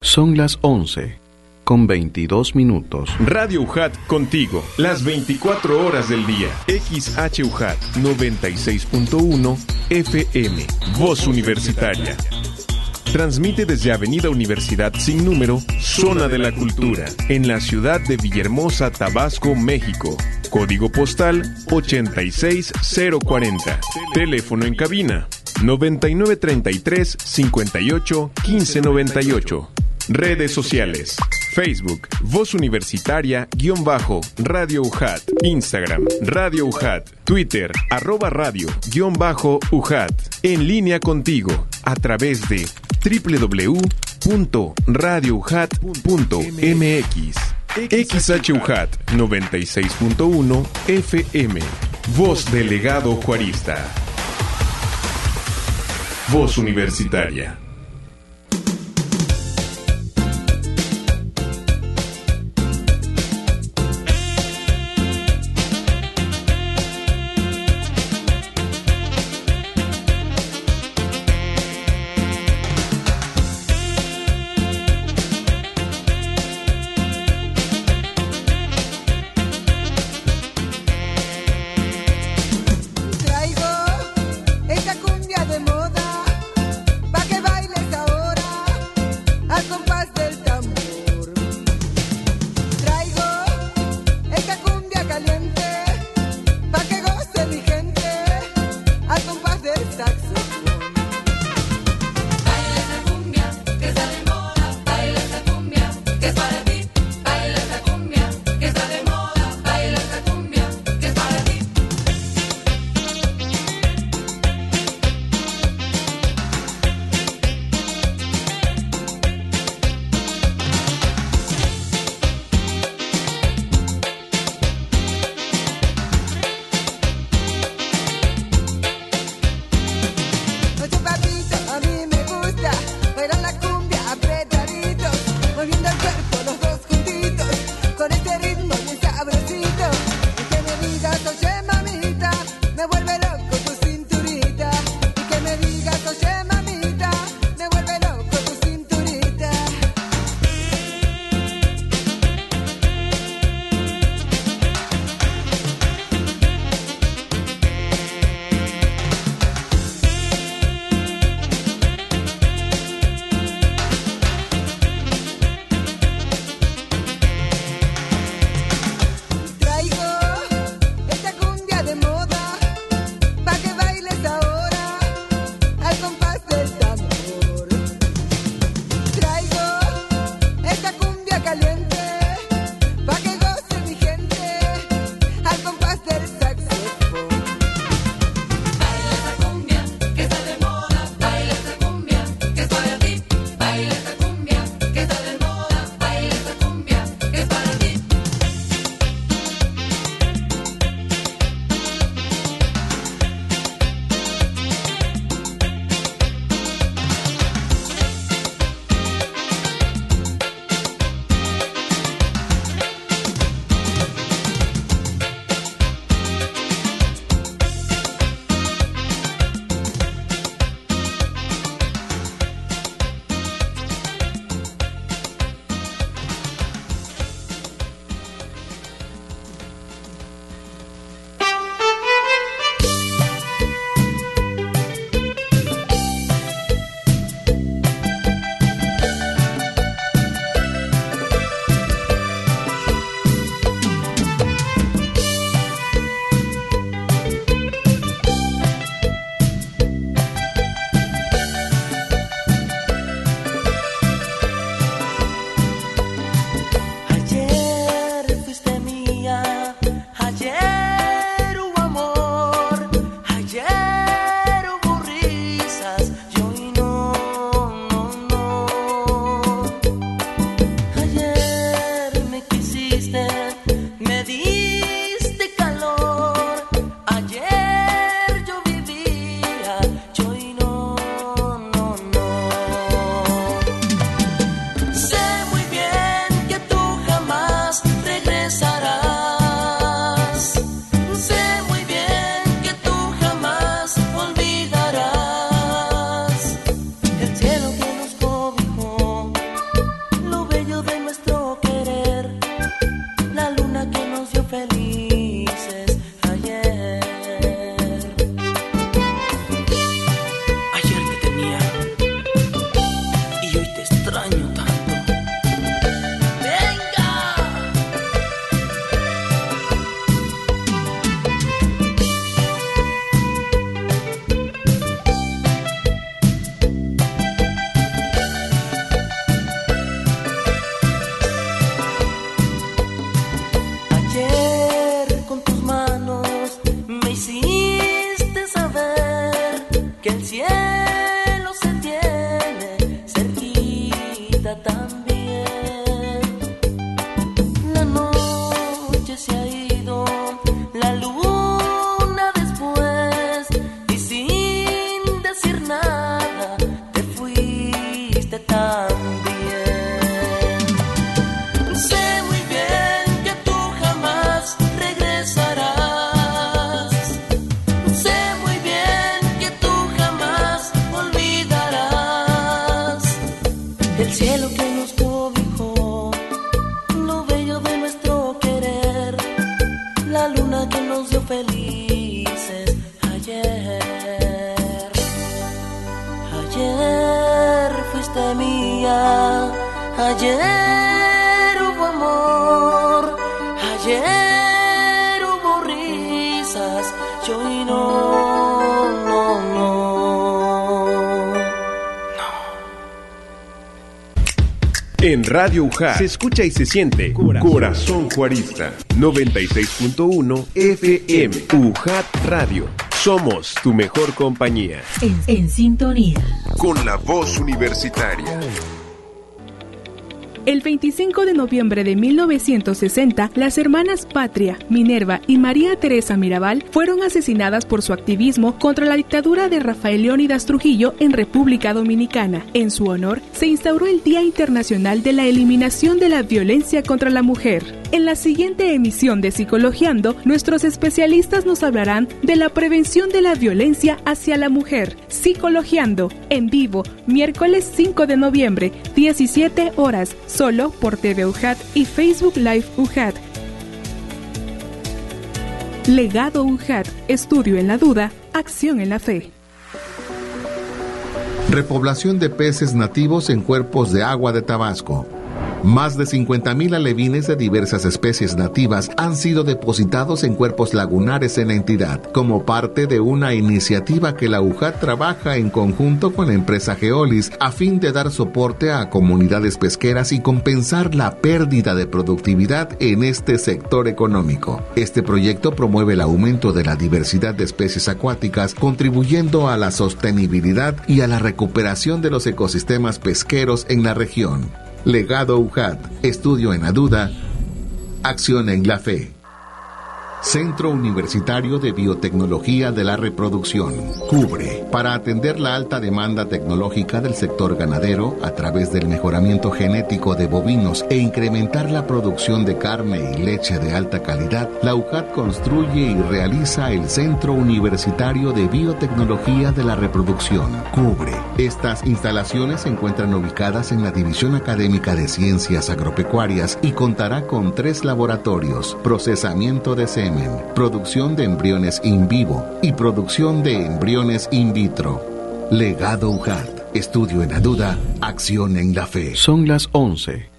Son las 11:22. Radio UJAT contigo, las 24 horas del día. XHUJAT 96.1 FM, Voz Universitaria. Transmite desde Avenida Universidad sin número, Zona de la Cultura, en la ciudad de Villahermosa, Tabasco, México. Código postal 86040. Teléfono en cabina 9933 58 1598. Redes sociales: Facebook, Voz Universitaria _Radio UJAT, Instagram, Radio UJAT, Twitter, @radio_UJAT. En línea contigo, a través de www.radiouJAT.mx. XHUJAT 96.1 FM, Voz del Legado Juarista. Voz Universitaria. Traigo esta cumbia de moda pa' que baile vida también. La noche se ha ido, la luna después, y sin decir nada te fuiste también. Sé muy bien que tú jamás regresarás. Sé muy bien que tú jamás olvidarás el cielo que nos cobijó, lo bello de nuestro querer, la luna que nos dio felices ayer. Ayer fuiste mía, ayer hubo amor, ayer hubo risas, y hoy no, no, no. En Radio UJAT se escucha y se siente Corazón Juarista. 96.1 FM. UJAT Radio. Somos tu mejor compañía. En sintonía con la voz universitaria. El 25 de noviembre de 1960, las hermanas Patria, Minerva y María Teresa Mirabal fueron asesinadas por su activismo contra la dictadura de Rafael Leónidas Trujillo en República Dominicana. En su honor, se instauró el Día Internacional de la Eliminación de la Violencia contra la Mujer. En la siguiente emisión de Psicologiando, nuestros especialistas nos hablarán de la prevención de la violencia hacia la mujer. Psicologiando, en vivo, miércoles 5 de noviembre, 17 horas, solo por TV UJAT y Facebook Live UJAT. Legado UJAT, estudio en la duda, acción en la fe. Repoblación de peces nativos en cuerpos de agua de Tabasco. Más de 50,000 alevines de diversas especies nativas han sido depositados en cuerpos lagunares en la entidad, como parte de una iniciativa que la UJAT trabaja en conjunto con la empresa Geolis a fin de dar soporte a comunidades pesqueras y compensar la pérdida de productividad en este sector económico. Este proyecto promueve el aumento de la diversidad de especies acuáticas, contribuyendo a la sostenibilidad y a la recuperación de los ecosistemas pesqueros en la región. Legado UJAT, estudio en la duda, acción en la fe. Centro Universitario de Biotecnología de la Reproducción, CUBRE, para atender la alta demanda tecnológica del sector ganadero a través del mejoramiento genético de bovinos e incrementar la producción de carne y leche de alta calidad, la UJAT construye y realiza el Centro Universitario de Biotecnología de la Reproducción, CUBRE. Estas instalaciones se encuentran ubicadas en la División Académica de Ciencias Agropecuarias y contará con 3 laboratorios: procesamiento de semen, producción de embriones in vivo y producción de embriones in vitro. Legado UJAT, estudio en la duda, acción en la fe. Son las 11